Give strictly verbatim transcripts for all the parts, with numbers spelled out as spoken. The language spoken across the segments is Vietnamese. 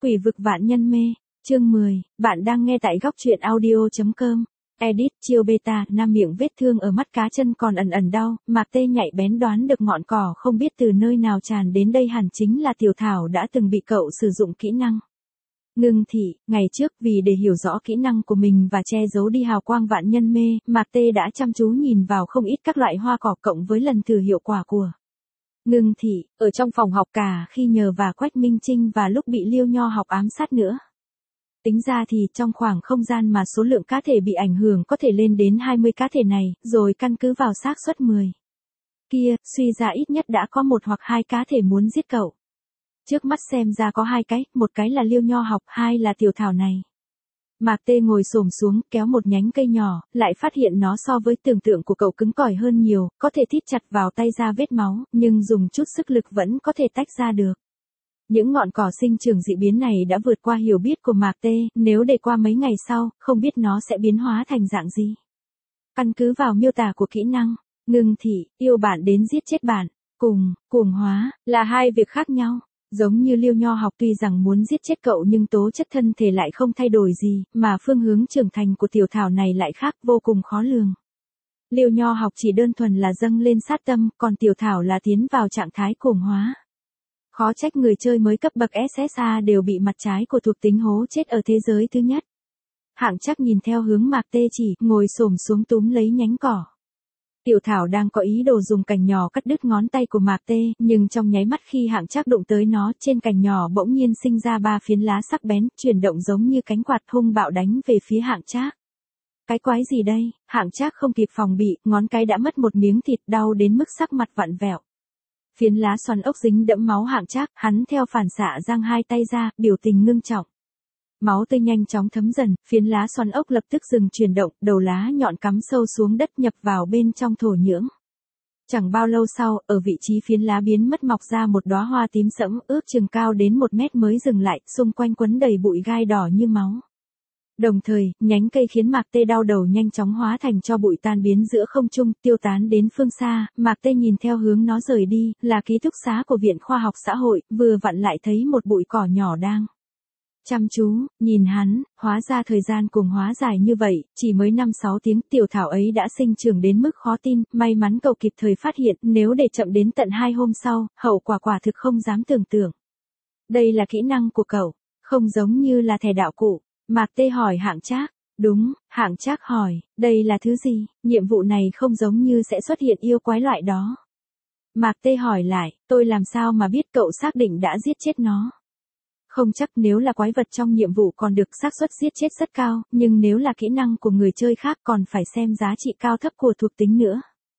Quỷ vực vạn nhân mê, chương mười, bạn đang nghe tại góc truyện audio.com. Edit, chiêu beta, nam miệng vết thương ở mắt cá chân còn ẩn ẩn đau, Mạc Tê nhạy bén đoán được ngọn cỏ không biết từ nơi nào tràn đến đây hẳn chính là Tiểu Thảo đã từng bị cậu sử dụng kỹ năng. Ngưng thị, ngày trước vì để hiểu rõ kỹ năng của mình và che giấu đi hào quang vạn nhân mê, Mạc Tê đã chăm chú nhìn vào không ít các loại hoa cỏ cộng với lần thử hiệu quả của Ngưng thị, ở trong phòng học cả khi nhờ và Quách Minh Trinh và lúc bị Liêu Nho học ám sát nữa. Tính ra thì trong khoảng không gian mà số lượng cá thể bị ảnh hưởng có thể lên đến hai mươi cá thể này, rồi căn cứ vào xác suất mười. Kia, suy ra ít nhất đã có một hoặc hai cá thể muốn giết cậu. Trước mắt xem ra có hai cái, một cái là Liêu Nho học, hai là Tiểu Thảo này. Mạc Tê ngồi xổm xuống, kéo một nhánh cây nhỏ, lại phát hiện nó so với tưởng tượng của cậu cứng cỏi hơn nhiều, có thể thít chặt vào tay ra vết máu, nhưng dùng chút sức lực vẫn có thể tách ra được. Những ngọn cỏ sinh trưởng dị biến này đã vượt qua hiểu biết của Mạc Tê, nếu để qua mấy ngày sau, không biết nó sẽ biến hóa thành dạng gì. Căn cứ vào miêu tả của kỹ năng, ngưng thị, yêu bạn đến giết chết bạn, cùng, cuồng hóa, là hai việc khác nhau. Giống như Liêu Nho học tuy rằng muốn giết chết cậu nhưng tố chất thân thể lại không thay đổi gì, mà phương hướng trưởng thành của Tiểu Thảo này lại khác vô cùng khó lường. Liêu Nho học chỉ đơn thuần là dâng lên sát tâm, còn Tiểu Thảo là tiến vào trạng thái cuồng hóa. Khó trách người chơi mới cấp bậc ét ét a đều bị mặt trái của thuộc tính hố chết ở thế giới thứ nhất. Hạng Trác nhìn theo hướng Mạc Tê chỉ, ngồi xổm xuống túm lấy nhánh cỏ. Tiểu Thảo đang có ý đồ dùng cành nhỏ cắt đứt ngón tay của Mạc Tê, nhưng trong nháy mắt khi Hạng Trác đụng tới nó, trên cành nhỏ bỗng nhiên sinh ra ba phiến lá sắc bén, chuyển động giống như cánh quạt hung bạo đánh về phía Hạng Trác. Cái quái gì đây? Hạng Trác không kịp phòng bị, ngón cái đã mất một miếng thịt, đau đến mức sắc mặt vặn vẹo. Phiến lá xoắn ốc dính đẫm máu Hạng Trác, hắn theo phản xạ giang hai tay ra, biểu tình ngưng trọng. Máu tươi nhanh chóng thấm dần, phiến lá xoắn ốc lập tức dừng chuyển động, đầu lá nhọn cắm sâu xuống đất nhập vào bên trong thổ nhưỡng. Chẳng bao lâu sau, ở vị trí phiến lá biến mất mọc ra một đóa hoa tím sẫm, ước chừng cao đến một mét mới dừng lại, xung quanh quấn đầy bụi gai đỏ như máu. Đồng thời, nhánh cây khiến Mạc Tê đau đầu nhanh chóng hóa thành cho bụi tan biến giữa không trung, tiêu tán đến phương xa. Mạc Tê nhìn theo hướng nó rời đi, là ký túc xá của Viện Khoa học Xã hội, vừa vặn lại thấy một bụi cỏ nhỏ đang chăm chú, nhìn hắn, hóa ra thời gian cuồng hóa dài như vậy, chỉ mới năm sáu tiếng, Tiểu Thảo ấy đã sinh trưởng đến mức khó tin, may mắn cậu kịp thời phát hiện, nếu để chậm đến tận hai hôm sau, hậu quả quả thực không dám tưởng tượng. Đây là kỹ năng của cậu, không giống như là thẻ đạo cụ. Mạc Tê hỏi Hạng Trác. Đúng, Hạng Trác hỏi, đây là thứ gì, nhiệm vụ này không giống như sẽ xuất hiện yêu quái loại đó. Mạc Tê hỏi lại, tôi làm sao mà biết cậu xác định đã giết chết nó. Không chắc, nếu là quái vật trong nhiệm vụ còn được xác suất giết chết rất cao, nhưng nếu là kỹ năng của người chơi khác còn phải xem giá trị cao thấp của thuộc tính nữa.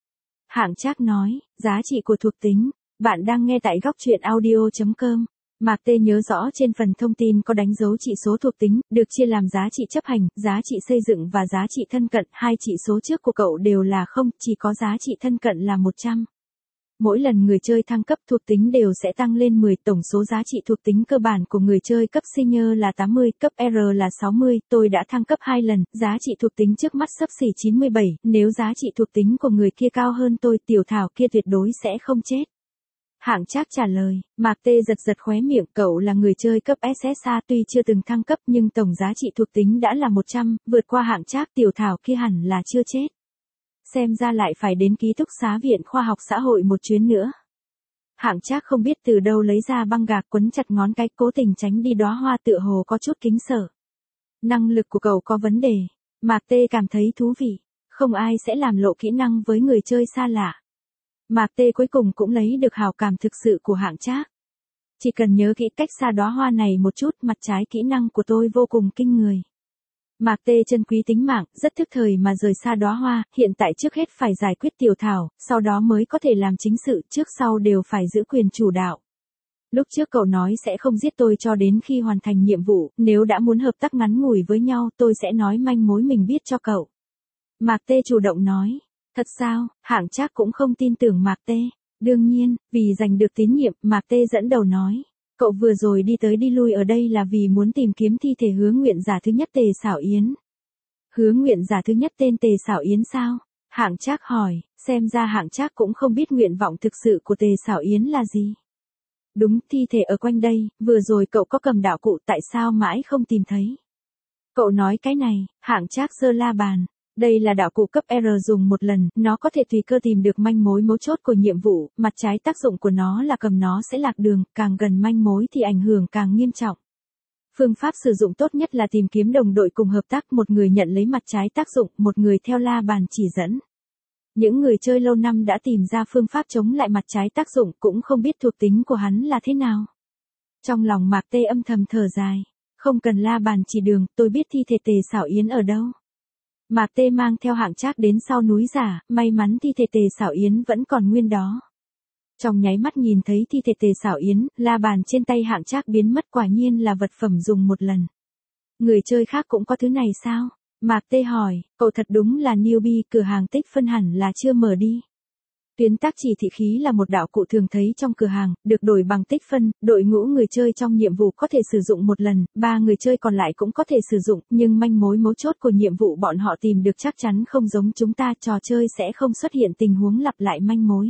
Hạng Trác nói, giá trị của thuộc tính, bạn đang nghe tại góc truyện audio.com. Mạc Tê nhớ rõ trên phần thông tin có đánh dấu chỉ số thuộc tính, được chia làm giá trị chấp hành, giá trị xây dựng và giá trị thân cận, hai chỉ số trước của cậu đều là không, chỉ có giá trị thân cận là một trăm. Mỗi lần người chơi thăng cấp thuộc tính đều sẽ tăng lên mười, tổng số giá trị thuộc tính cơ bản của người chơi cấp senior là tám mươi, cấp R là sáu mươi, tôi đã thăng cấp hai lần, giá trị thuộc tính trước mắt xấp xỉ chín mươi bảy, nếu giá trị thuộc tính của người kia cao hơn tôi, Tiểu Thảo kia tuyệt đối sẽ không chết. Hạng Trác trả lời, Mạc Tê giật giật khóe miệng, cậu là người chơi cấp ét ét a tuy chưa từng thăng cấp nhưng tổng giá trị thuộc tính đã là một trăm, vượt qua Hạng Trác, Tiểu Thảo kia hẳn là chưa chết. Xem ra lại phải đến ký túc xá Viện Khoa học Xã hội một chuyến nữa. Hạng Trác không biết từ đâu lấy ra băng gạc quấn chặt ngón cái, cố tình tránh đi đóa hoa, tựa hồ có chút kính sợ. Năng lực của cậu có vấn đề. Mạc Tê cảm thấy thú vị. Không ai sẽ làm lộ kỹ năng với người chơi xa lạ. Mạc Tê cuối cùng cũng lấy được hào cảm thực sự của Hạng Trác. Chỉ cần nhớ kỹ cách xa đóa hoa này một chút, mặt trái kỹ năng của tôi vô cùng kinh người. Mạc Tê trân quý tính mạng, rất thức thời mà rời xa đóa hoa, hiện tại trước hết phải giải quyết Tiểu Thảo, sau đó mới có thể làm chính sự, trước sau đều phải giữ quyền chủ đạo. Lúc trước cậu nói sẽ không giết tôi cho đến khi hoàn thành nhiệm vụ, nếu đã muốn hợp tác ngắn ngủi với nhau, tôi sẽ nói manh mối mình biết cho cậu. Mạc Tê chủ động nói. Thật sao? Hạng Trác cũng không tin tưởng Mạc Tê. Đương nhiên, vì giành được tín nhiệm, Mạc Tê dẫn đầu nói. Cậu vừa rồi đi tới đi lui ở đây là vì muốn tìm kiếm thi thể hứa nguyện giả thứ nhất Tề Xảo Yến. Hứa nguyện giả thứ nhất tên Tề Xảo Yến sao? Hạng Trác hỏi, xem ra Hạng Trác cũng không biết nguyện vọng thực sự của Tề Xảo Yến là gì. Đúng, thi thể ở quanh đây, vừa rồi cậu có cầm đạo cụ tại sao mãi không tìm thấy. Cậu nói cái này, Hạng Trác giơ la bàn. Đây là đạo cụ cấp R dùng một lần, nó có thể tùy cơ tìm được manh mối mấu chốt của nhiệm vụ, mặt trái tác dụng của nó là cầm nó sẽ lạc đường, càng gần manh mối thì ảnh hưởng càng nghiêm trọng. Phương pháp sử dụng tốt nhất là tìm kiếm đồng đội cùng hợp tác, một người nhận lấy mặt trái tác dụng, một người theo la bàn chỉ dẫn. Những người chơi lâu năm đã tìm ra phương pháp chống lại mặt trái tác dụng cũng không biết thuộc tính của hắn là thế nào. Trong lòng Mạc Tê âm thầm thở dài. Không cần la bàn chỉ đường, tôi biết thi thể Tề Xảo Yến ở đâu. Mạc Tê mang theo Hạng Trác đến sau núi giả, may mắn thi thể Tề Xảo Yến vẫn còn nguyên đó. Trong nháy mắt nhìn thấy thi thể Tề Xảo Yến, la bàn trên tay Hạng Trác biến mất, quả nhiên là vật phẩm dùng một lần. Người chơi khác cũng có thứ này sao? Mạc Tê hỏi, cậu thật đúng là newbie, cửa hàng tích phân hẳn là chưa mở đi. Tuyến tác chỉ thị khí là một đạo cụ thường thấy trong cửa hàng, được đổi bằng tích phân, đội ngũ người chơi trong nhiệm vụ có thể sử dụng một lần, ba người chơi còn lại cũng có thể sử dụng, nhưng manh mối mấu chốt của nhiệm vụ bọn họ tìm được chắc chắn không giống chúng ta, trò chơi sẽ không xuất hiện tình huống lặp lại manh mối.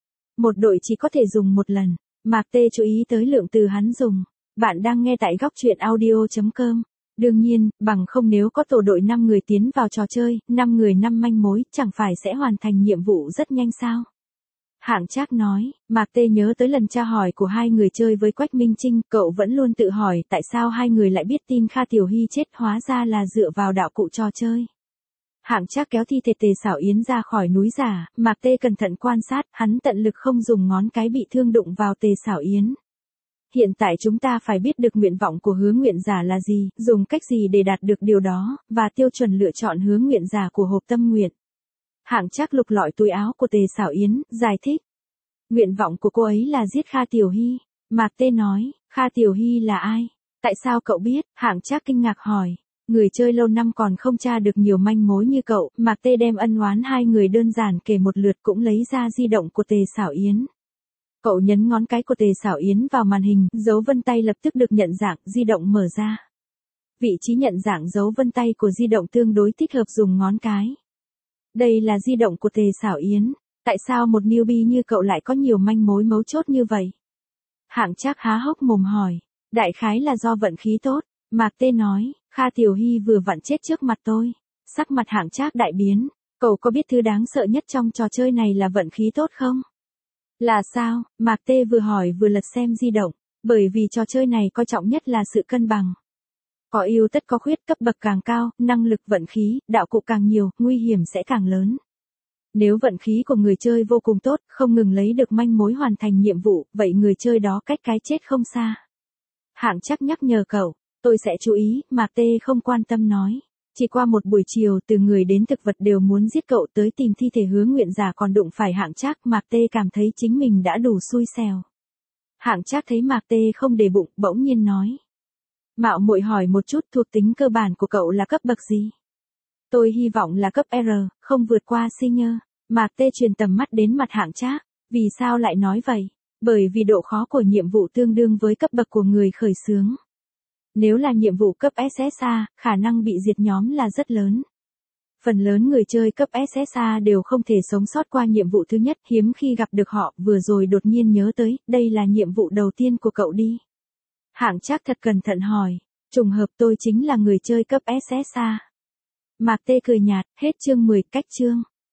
Một đội chỉ có thể dùng một lần. Mạc Tê chú ý tới lượng từ hắn dùng. Bạn đang nghe tại góc truyện audio chấm com. Đương nhiên, bằng không nếu có tổ đội năm người tiến vào trò chơi, năm người năm manh mối, chẳng phải sẽ hoàn thành nhiệm vụ rất nhanh sao? Hạng Trác nói, Mạc Tê nhớ tới lần tra hỏi của hai người chơi với Quách Minh Trinh, cậu vẫn luôn tự hỏi tại sao hai người lại biết tin Kha Tiểu Hy chết, hóa ra là dựa vào đạo cụ trò chơi. Hạng Trác kéo thi thể Tề Xảo Yến ra khỏi núi giả, Mạc Tê cẩn thận quan sát, hắn tận lực không dùng ngón cái bị thương đụng vào Tề Xảo Yến. Hiện tại chúng ta phải biết được nguyện vọng của hứa nguyện giả là gì, dùng cách gì để đạt được điều đó, và tiêu chuẩn lựa chọn hứa nguyện giả của hộp tâm nguyện. Hạng Trác lục lọi túi áo của Tề Xảo Yến, giải thích. Nguyện vọng của cô ấy là giết Kha Tiểu Hy. Mạc Tê nói, Kha Tiểu Hy là ai? Tại sao cậu biết? Hạng Trác kinh ngạc hỏi. Người chơi lâu năm còn không tra được nhiều manh mối như cậu, Mạc Tê đem ân oán hai người đơn giản kể một lượt, cũng lấy ra di động của Tề Xảo Yến. Cậu nhấn ngón cái của Tề Xảo Yến vào màn hình, dấu vân tay lập tức được nhận dạng, di động mở ra. Vị trí nhận dạng dấu vân tay của di động tương đối thích hợp dùng ngón cái. Đây là di động của Tề Xảo Yến. Tại sao một newbie như cậu lại có nhiều manh mối mấu chốt như vậy? Hạng Trác há hốc mồm hỏi. Đại khái là do vận khí tốt. Mạc Tê nói, Kha Tiểu Hy vừa vặn chết trước mặt tôi. Sắc mặt Hạng Trác đại biến. Cậu có biết thứ đáng sợ nhất trong trò chơi này là vận khí tốt không? Là sao? Mạc Tê vừa hỏi vừa lật xem di động. Bởi vì trò chơi này coi trọng nhất là sự cân bằng. Có ưu tất có khuyết, cấp bậc càng cao, năng lực vận khí, đạo cụ càng nhiều, nguy hiểm sẽ càng lớn. Nếu vận khí của người chơi vô cùng tốt, không ngừng lấy được manh mối hoàn thành nhiệm vụ, vậy người chơi đó cách cái chết không xa. Hạng Trác nhắc nhở cậu, tôi sẽ chú ý, Mạc Tê không quan tâm nói. Chỉ qua một buổi chiều, từ người đến thực vật đều muốn giết cậu, tới tìm thi thể hứa nguyện giả còn đụng phải Hạng Trác, Mạc Tê cảm thấy chính mình đã đủ xui xẻo. Hạng Trác thấy Mạc Tê không để bụng, bỗng nhiên nói. Mạo muội hỏi một chút, thuộc tính cơ bản của cậu là cấp bậc gì? Tôi hy vọng là cấp R, không vượt qua senior. Mạc Tê truyền tầm mắt đến mặt Hạng Trác. Vì sao lại nói vậy? Bởi vì độ khó của nhiệm vụ tương đương với cấp bậc của người khởi xướng. Nếu là nhiệm vụ cấp ét ét a, khả năng bị diệt nhóm là rất lớn. Phần lớn người chơi cấp ét ét a đều không thể sống sót qua nhiệm vụ thứ nhất, hiếm khi gặp được họ, vừa rồi đột nhiên nhớ tới, đây là nhiệm vụ đầu tiên của cậu đi. Hạng Trác thật cẩn thận hỏi, trùng hợp tôi chính là người chơi cấp ét ét a. Mạc Tê cười nhạt, hết chương mười, cách chương.